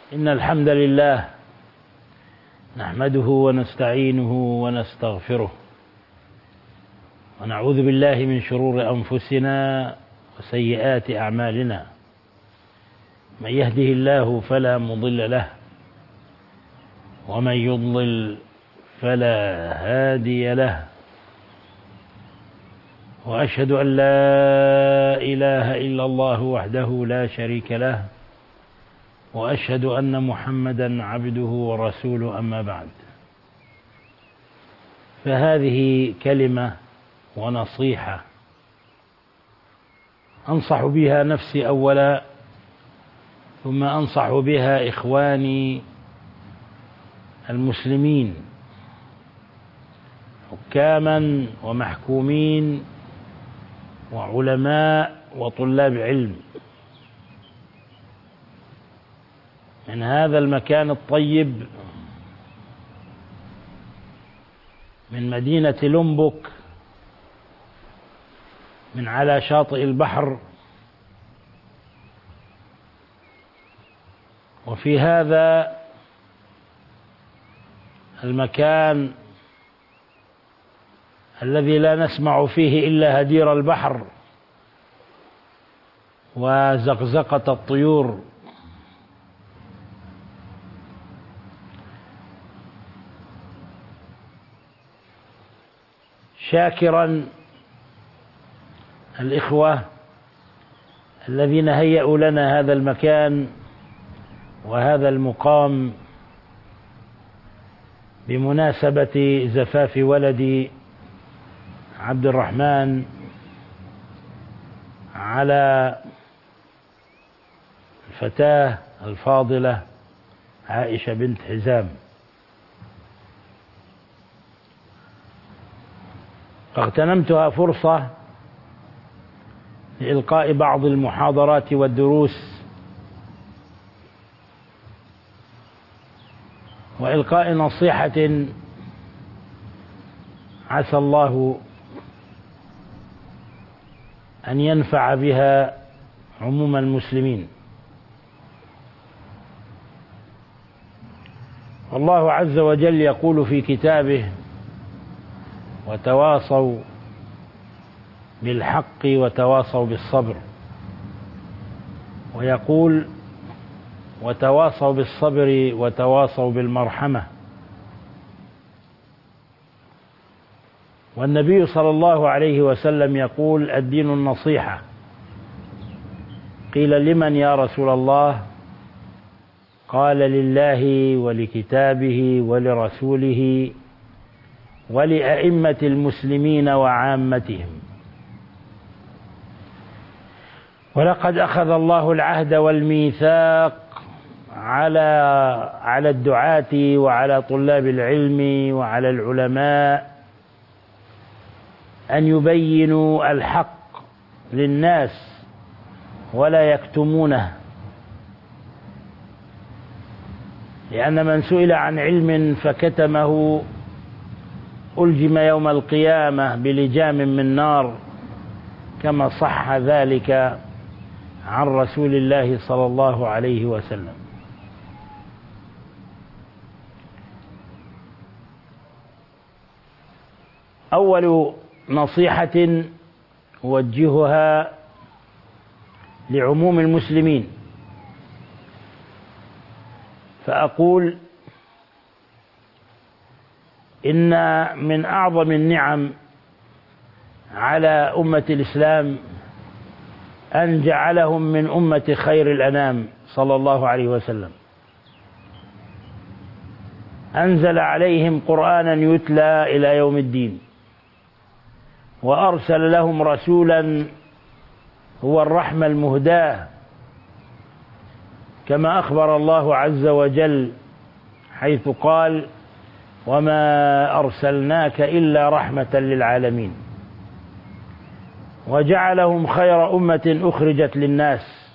إن الحمد لله نحمده ونستعينه ونستغفره ونعوذ بالله من شرور أنفسنا وسيئات أعمالنا. من يهده الله فلا مضل له ومن يضلل فلا هادي له، وأشهد أن لا إله إلا الله وحده لا شريك له، وأشهد أن محمدا عبده ورسوله. أما بعد، فهذه كلمة ونصيحة أنصح بها نفسي أولا، ثم أنصح بها إخواني المسلمين حكاما ومحكومين وعلماء وطلاب علم من هذا المكان الطيب من مدينة لومبوك، من على شاطئ البحر. وفي هذا المكان الذي لا نسمع فيه إلا هدير البحر وزقزقة الطيور، شاكرا الإخوة الذين هيئوا لنا هذا المكان وهذا المقام بمناسبة زفاف ولدي عبد الرحمن على الفتاة الفاضلة عائشة بنت حزام. اغتنمتها فرصة لإلقاء بعض المحاضرات والدروس وإلقاء نصيحة عسى الله أن ينفع بها عموم المسلمين. والله عز وجل يقول في كتابه: وتواصوا بالحق وتواصوا بالصبر، ويقول: وتواصوا بالصبر وتواصوا بالمرحمة. والنبي صلى الله عليه وسلم يقول: الدين النصيحة. قيل: لمن يا رسول الله؟ قال: لله ولكتابه ولرسوله ولأئمة المسلمين وعامتهم. ولقد أخذ الله العهد والميثاق على الدعاة وعلى طلاب العلم وعلى العلماء أن يبينوا الحق للناس ولا يكتمونه، لأن من سئل عن علم فكتمه ألجم يوم القيامة بلجام من نار، كما صح ذلك عن رسول الله صلى الله عليه وسلم. أول نصيحة أوجهها لعموم المسلمين، فأقول: إن من أعظم النعم على أمة الإسلام أن جعلهم من أمة خير الأنام صلى الله عليه وسلم. أنزل عليهم قرآنا يتلى إلى يوم الدين، وأرسل لهم رسولا هو الرحمة المهداة، كما أخبر الله عز وجل حيث قال: وما أرسلناك إلا رحمة للعالمين. وجعلهم خير أمة أخرجت للناس،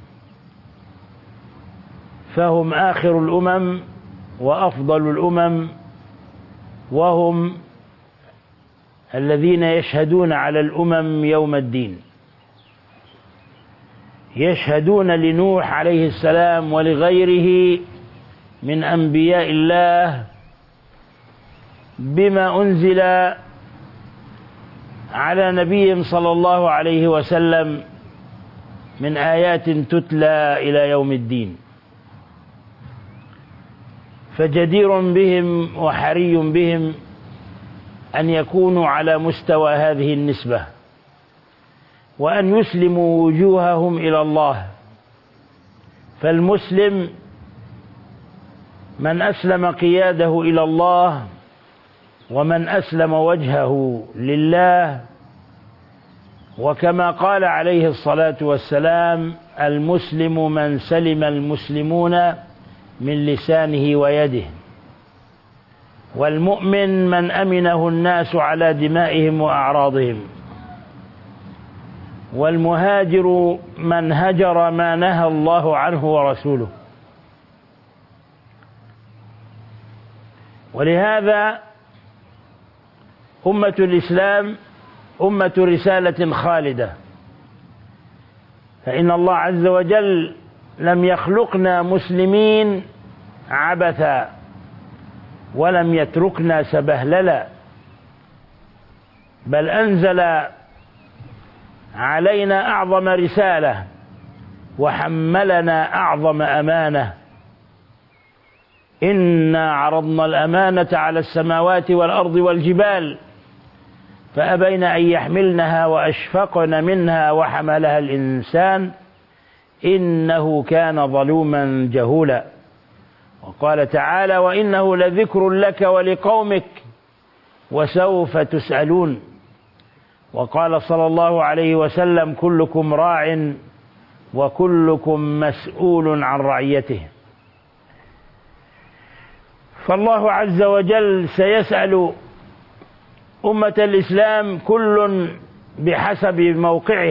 فهم آخر الأمم وأفضل الأمم، وهم الذين يشهدون على الأمم يوم الدين. يشهدون لنوح عليه السلام ولغيره من أنبياء الله بما أنزل على نبيهم صلى الله عليه وسلم من آيات تتلى إلى يوم الدين، فجدير بهم وحري بهم أن يكونوا على مستوى هذه النسبة، وأن يسلموا وجوههم إلى الله. فالمسلم من أسلم قياده إلى الله، ومن أسلم وجهه لله. وكما قال عليه الصلاة والسلام: المسلم من سلم المسلمون من لسانه ويده، والمؤمن من أمنه الناس على دمائهم وأعراضهم، والمهاجر من هجر ما نهى الله عنه ورسوله. ولهذا أمة الإسلام أمة رسالة خالدة، فإن الله عز وجل لم يخلقنا مسلمين عبثا، ولم يتركنا سبهللا، بل أنزل علينا أعظم رسالة، وحملنا أعظم أمانة. إنا عرضنا الأمانة على السماوات والأرض والجبال فأبين أن يحملنها وأشفقن منها وحملها الإنسان إنه كان ظلوما جهولا. وقال تعالى: وإنه لذكر لك ولقومك وسوف تسألون. وقال صلى الله عليه وسلم: كلكم راع وكلكم مسؤول عن رعيته. فالله عز وجل سيسأل أمة الإسلام كل بحسب موقعه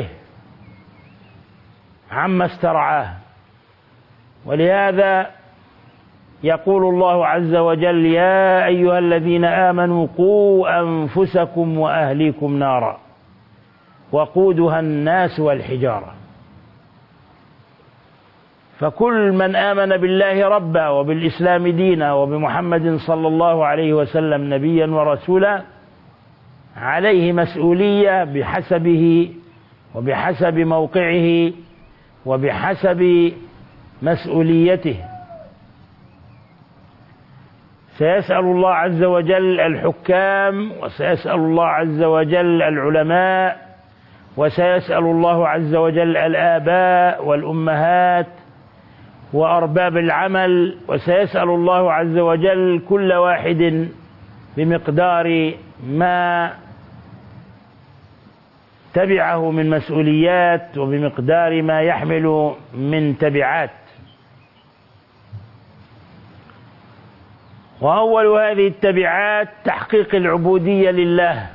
عما استرعاه. ولهذا يقول الله عز وجل: يا أيها الذين آمنوا قوا أنفسكم وأهليكم نارا وقودها الناس والحجارة. فكل من آمن بالله ربا وبالإسلام دينا وبمحمد صلى الله عليه وسلم نبيا ورسولا عليه مسؤولية بحسبه وبحسب موقعه وبحسب مسؤوليته. سيسأل الله عز وجل الحكام، وسيسأل الله عز وجل العلماء، وسيسأل الله عز وجل الآباء والأمهات وأرباب العمل، وسيسأل الله عز وجل كل واحد بمقدار ما تبعه من مسؤوليات وبمقدار ما يحمل من تبعات. وأول هذه التبعات تحقيق العبودية لله،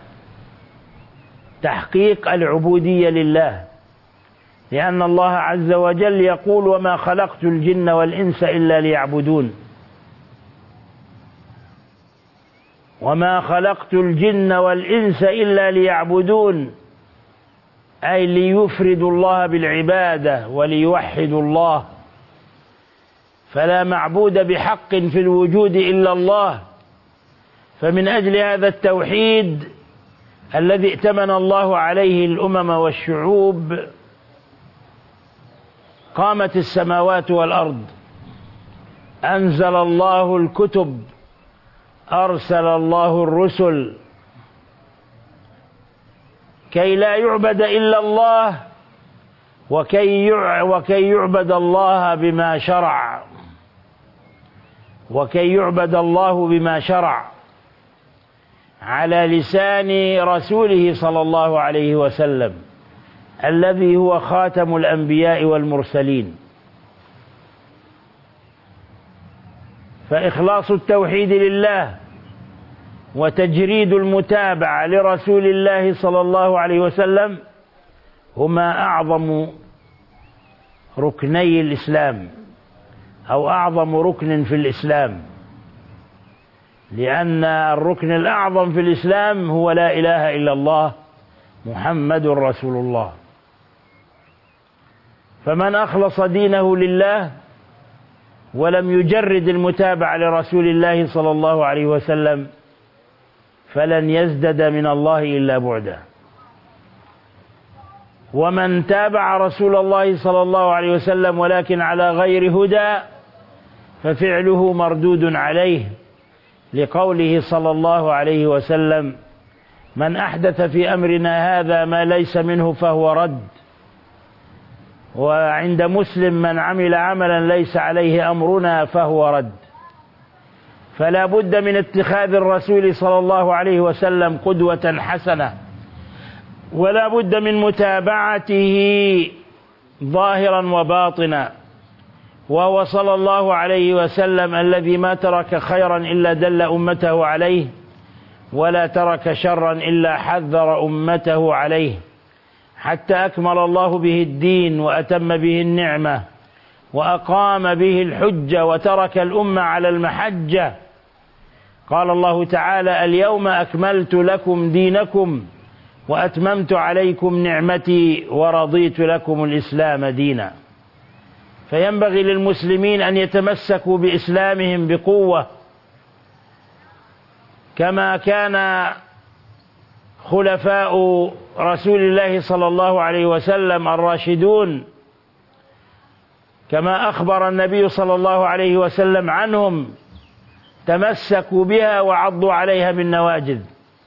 تحقيق العبودية لله، لأن الله عز وجل يقول: وما خلقت الجن والإنس إلا ليعبدون. وما خلقت الجن والإنس إلا ليعبدون، أي ليفردوا الله بالعبادة وليوحدوا الله، فلا معبود بحق في الوجود إلا الله. فمن أجل هذا التوحيد الذي ائتمن الله عليه الأمم والشعوب قامت السماوات والأرض، أنزل الله الكتب، أرسل الله الرسل، كي لا يعبد إلا الله وكي يعبد الله بما شرع، وكي يعبد الله بما شرع على لسان رسوله صلى الله عليه وسلم الذي هو خاتم الأنبياء والمرسلين. فإخلاص التوحيد لله وتجريد المتابعة لرسول الله صلى الله عليه وسلم هما أعظم ركني الإسلام، أو أعظم ركن في الإسلام، لأن الركن الأعظم في الإسلام هو لا إله إلا الله محمد رسول الله. فمن أخلص دينه لله ولم يجرد المتابعة لرسول الله صلى الله عليه وسلم فلن يزدد من الله إلا بعدا. ومن تابع رسول الله صلى الله عليه وسلم ولكن على غير هدى ففعله مردود عليه، لقوله صلى الله عليه وسلم: من أحدث في أمرنا هذا ما ليس منه فهو رد. وعند مسلم: من عمل عملا ليس عليه أمرنا فهو رد. فلا بد من اتخاذ الرسول صلى الله عليه وسلم قدوة حسنة، ولا بد من متابعته ظاهرا وباطنا. وهو صلى الله عليه وسلم الذي ما ترك خيرا إلا دل أمته عليه، ولا ترك شرا إلا حذر أمته عليه، حتى أكمل الله به الدين وأتم به النعمة وأقام به الحجة وترك الأمة على المحجة. قال الله تعالى: اليوم أكملت لكم دينكم وأتممت عليكم نعمتي ورضيت لكم الإسلام دينا. فينبغي للمسلمين أن يتمسكوا بإسلامهم بقوة، كما كان خلفاء رسول الله صلى الله عليه وسلم الراشدون، كما أخبر النبي صلى الله عليه وسلم عنهم، تمسكوا بها وعضوا عليها بالنواجذ.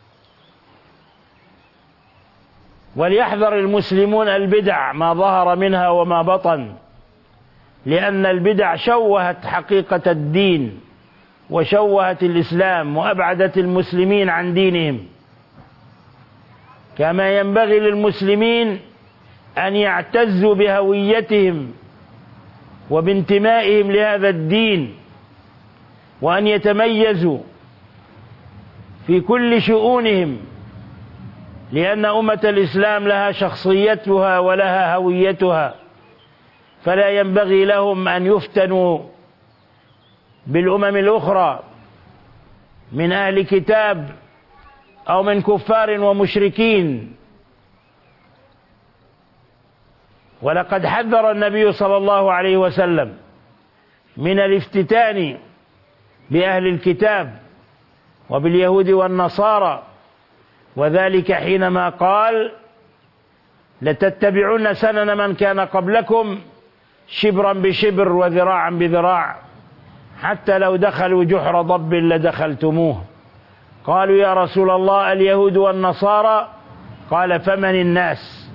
وليحذر المسلمون البدع ما ظهر منها وما بطن، لأن البدع شوهت حقيقة الدين وشوهت الإسلام وأبعدت المسلمين عن دينهم. كما ينبغي للمسلمين أن يعتزوا بهويتهم وبانتمائهم لهذا الدين، وأن يتميزوا في كل شؤونهم، لأن أمة الإسلام لها شخصيتها ولها هويتها، فلا ينبغي لهم أن يفتنوا بالأمم الأخرى من أهل كتاب أو من كفار ومشركين. ولقد حذر النبي صلى الله عليه وسلم من الافتتان بأهل الكتاب وباليهود والنصارى، وذلك حينما قال: لتتبعون سنن من كان قبلكم شبرا بشبر وذراعا بذراع حتى لو دخلوا جحر ضب لدخلتموه. قالوا: يا رسول الله اليهود والنصارى؟ قال: فمن الناس؟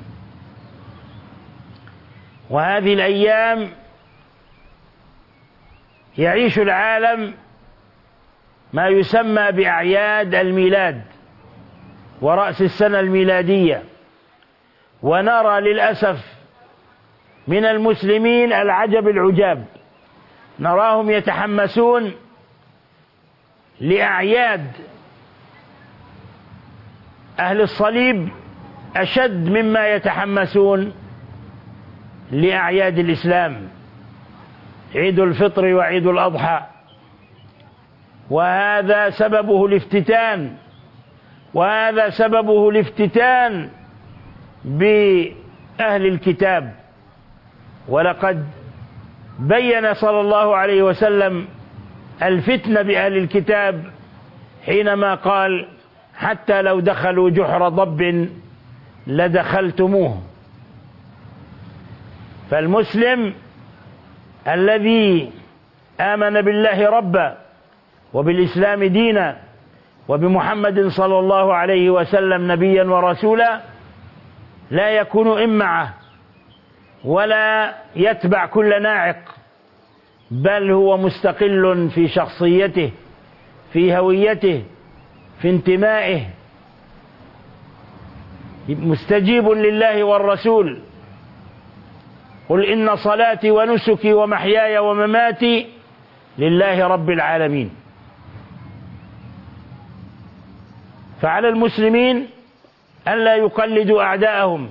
وهذه الأيام يعيش العالم ما يسمى بأعياد الميلاد ورأس السنة الميلادية، ونرى للأسف من المسلمين العجب العجاب، نراهم يتحمسون لأعياد أهل الصليب أشد مما يتحمسون لأعياد الإسلام، عيد الفطر وعيد الأضحى. وهذا سببه الافتتان، وهذا سببه الافتتان بأهل الكتاب. ولقد بين صلى الله عليه وسلم الفتنة بأهل الكتاب حينما قال: حتى لو دخلوا جحر ضب لدخلتموه. فالمسلم الذي آمن بالله ربا وبالإسلام دينا وبمحمد صلى الله عليه وسلم نبيا ورسولا لا يكون إمعة ولا يتبع كل ناعق، بل هو مستقل في شخصيته، في هويته، في انتمائه، مستجيب لله والرسول. قل إن صلاتي ونسكي ومحياي ومماتي لله رب العالمين. فعلى المسلمين أن لا يقلدوا أعداءهم،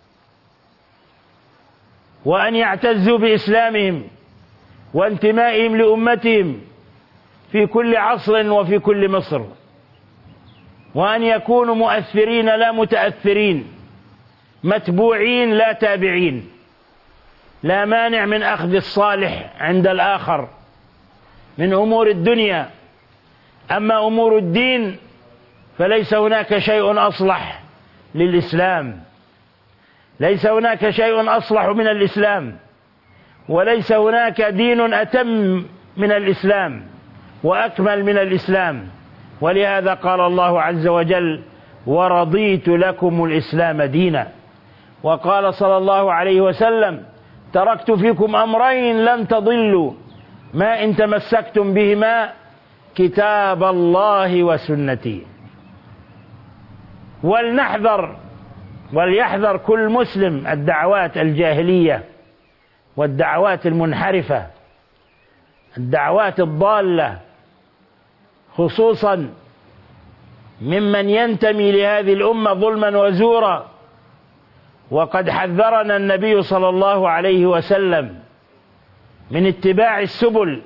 وأن يعتزوا بإسلامهم وانتمائهم لأمتهم في كل عصر وفي كل مصر، وأن يكونوا مؤثرين لا متأثرين، متبوعين لا تابعين. لا مانع من أخذ الصالح عند الآخر من أمور الدنيا، أما أمور الدين فليس هناك شيء أصلح للإسلام، ليس هناك شيء أصلح من الإسلام، وليس هناك دين أتم من الإسلام وأكمل من الإسلام. ولهذا قال الله عز وجل: ورضيت لكم الإسلام دينا. وقال صلى الله عليه وسلم: تركت فيكم أمرين لن تضلوا ما إن تمسكتم بهما، كتاب الله وسنتي. وليحذر كل مسلم الدعوات الجاهلية والدعوات المنحرفة، الدعوات الضالة، خصوصا ممن ينتمي لهذه الأمة ظلما وزورا. وقد حذرنا النبي صلى الله عليه وسلم من اتباع السبل،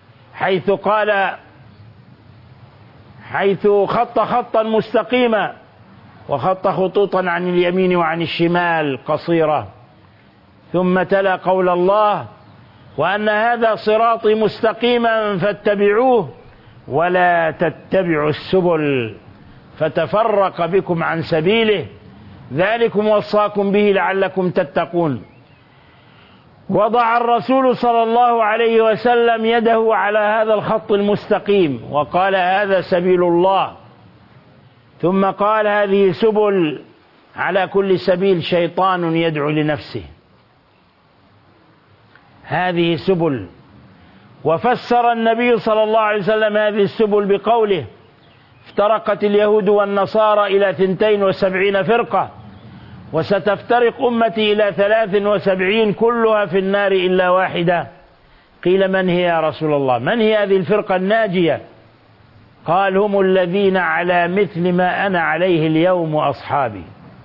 حيث خط خطا مستقيما وخط خطوطا عن اليمين وعن الشمال قصيرة، ثم تلا قول الله: وأن هذا صراطي مستقيما فاتبعوه ولا تتبعوا السبل فتفرق بكم عن سبيله ذلكم وصاكم به لعلكم تتقون. وضع الرسول صلى الله عليه وسلم يده على هذا الخط المستقيم وقال: هذا سبيل الله، ثم قال: هذه سبل، على كل سبيل شيطان يدعو لنفسه، هذه سبل. وفسر النبي صلى الله عليه وسلم هذه السبل بقوله: افترقت اليهود والنصارى إلى 72 فرقة، وستفترق أمتي إلى 73 كلها في النار إلا واحدة. قيل: من هي يا رسول الله؟ من هي هذه الفرقة الناجية؟ قال: هم الذين على مثل ما أنا عليه اليوم وأصحابي.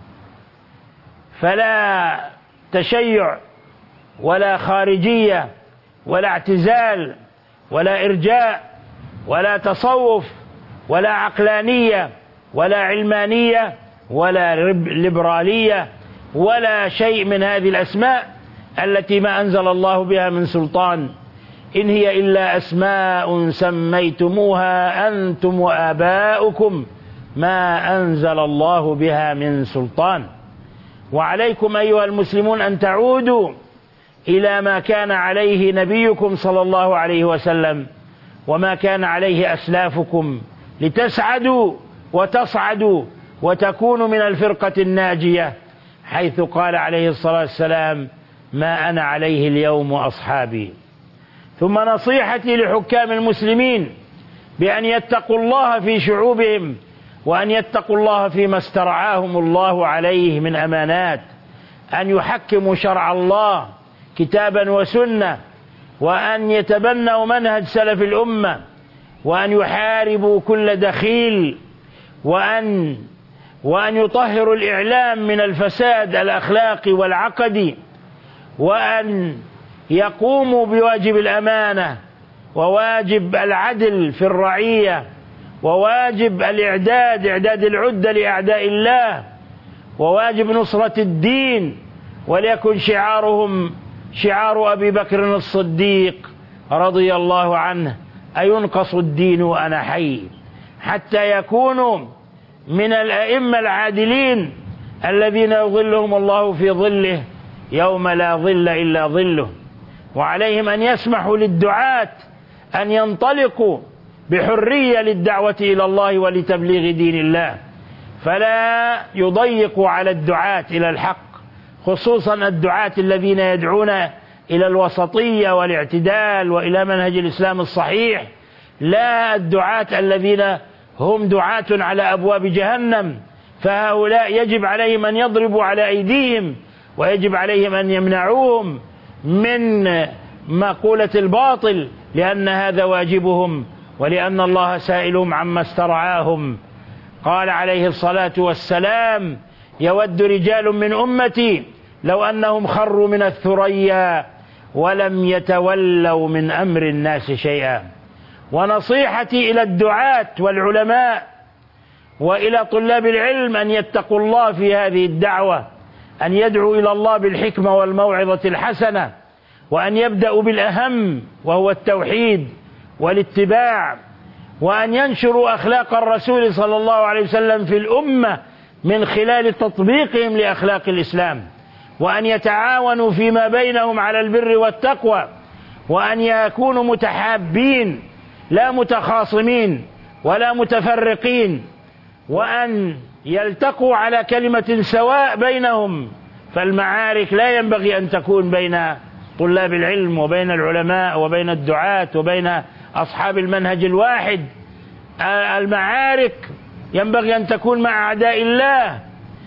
فلا تشيع ولا خارجية ولا اعتزال ولا إرجاء ولا تصوف ولا عقلانية ولا علمانية ولا ليبرالية ولا شيء من هذه الأسماء التي ما أنزل الله بها من سلطان، إن هي إلا أسماء سميتموها أنتم وآباؤكم ما أنزل الله بها من سلطان. وعليكم أيها المسلمون أن تعودوا إلى ما كان عليه نبيكم صلى الله عليه وسلم وما كان عليه أسلافكم، لتسعدوا وتصعدوا وتكونوا من الفرقة الناجية، حيث قال عليه الصلاة والسلام: ما أنا عليه اليوم وأصحابي. ثم نصيحتي لحكام المسلمين بأن يتقوا الله في شعوبهم، وأن يتقوا الله فيما استرعاهم الله عليه من أمانات، أن يحكموا شرع الله كتابا وسنة، وأن يتبنوا منهج سلف الأمة، وأن يحاربوا كل دخيل، وأن يطهروا الإعلام من الفساد الأخلاقي والعقدي، وأن يقوموا بواجب الأمانة وواجب العدل في الرعية وواجب إعداد العدة لأعداء الله وواجب نصرة الدين، وليكن شعارهم شعار أبي بكر الصديق رضي الله عنه: أينقص الدين وأنا حي، حتى يكونوا من الأئمة العادلين الذين يظلهم الله في ظله يوم لا ظل إلا ظله. وعليهم أن يسمحوا للدعاة أن ينطلقوا بحرية للدعوة إلى الله ولتبليغ دين الله، فلا يضيقوا على الدعاة إلى الحق، خصوصا الدعاة الذين يدعون إلى الوسطية والاعتدال وإلى منهج الإسلام الصحيح، لا الدعاة الذين هم دعاة على أبواب جهنم، فهؤلاء يجب عليهم أن يضربوا على أيديهم، ويجب عليهم أن يمنعوهم من مقولة الباطل، لأن هذا واجبهم، ولأن الله سائلهم عما استرعاهم. قال عليه الصلاة والسلام: يود رجال من أمتي لو أنهم خروا من الثريا ولم يتولوا من أمر الناس شيئا. ونصيحتي إلى الدعاة والعلماء وإلى طلاب العلم أن يتقوا الله في هذه الدعوة، أن يدعو إلى الله بالحكمة والموعظة الحسنة، وأن يبدأوا بالأهم وهو التوحيد والاتباع، وأن ينشروا أخلاق الرسول صلى الله عليه وسلم في الأمة من خلال تطبيقهم لأخلاق الإسلام، وأن يتعاونوا فيما بينهم على البر والتقوى، وأن يكونوا متحابين لا متخاصمين ولا متفرقين، وأن يلتقوا على كلمة سواء بينهم. فالمعارك لا ينبغي أن تكون بين طلاب العلم وبين العلماء وبين الدعاة وبين أصحاب المنهج الواحد. المعارك ينبغي أن تكون مع أعداء الله،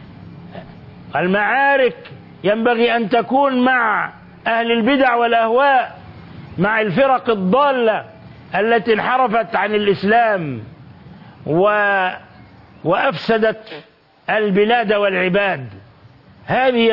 المعارك ينبغي أن تكون مع أهل البدع والأهواء، مع الفرق الضالة التي انحرفت عن الإسلام وأفسدت البلاد والعباد. هذه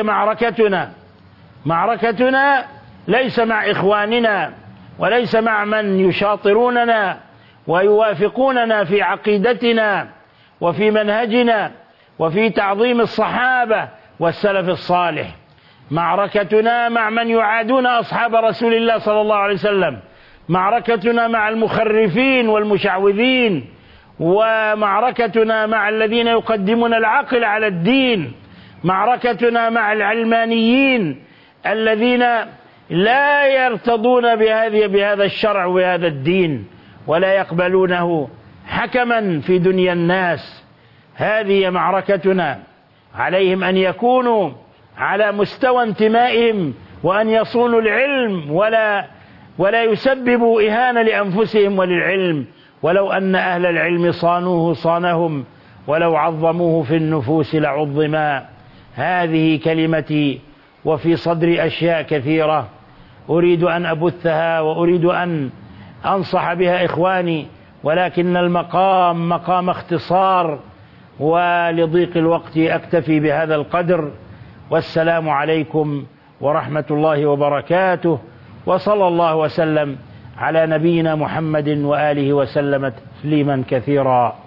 معركتنا ليس مع إخواننا وليس مع من يشاطروننا ويوافقوننا في عقيدتنا وفي منهجنا وفي تعظيم الصحابة والسلف الصالح. معركتنا مع من يعادون أصحاب رسول الله صلى الله عليه وسلم، معركتنا مع المخرفين والمشعوذين، ومعركتنا مع الذين يقدمون العقل على الدين، معركتنا مع العلمانيين الذين لا يرتضون بهذا الشرع وهذا الدين ولا يقبلونه حكما في دنيا الناس. هذه معركتنا، عليهم أن يكونوا على مستوى انتمائهم وأن يصونوا العلم ولا يسببوا إهانة لأنفسهم وللعلم، ولو أن أهل العلم صانوه صانهم، ولو عظموه في النفوس لعظما. هذه كلمتي، وفي صدري أشياء كثيرة أريد أن أبثها وأريد أن أنصح بها إخواني، ولكن المقام مقام اختصار، ولضيق الوقت أكتفي بهذا القدر. والسلام عليكم ورحمة الله وبركاته، وصلى الله وسلم على نبينا محمد وآله وسلم تسليما كثيرا.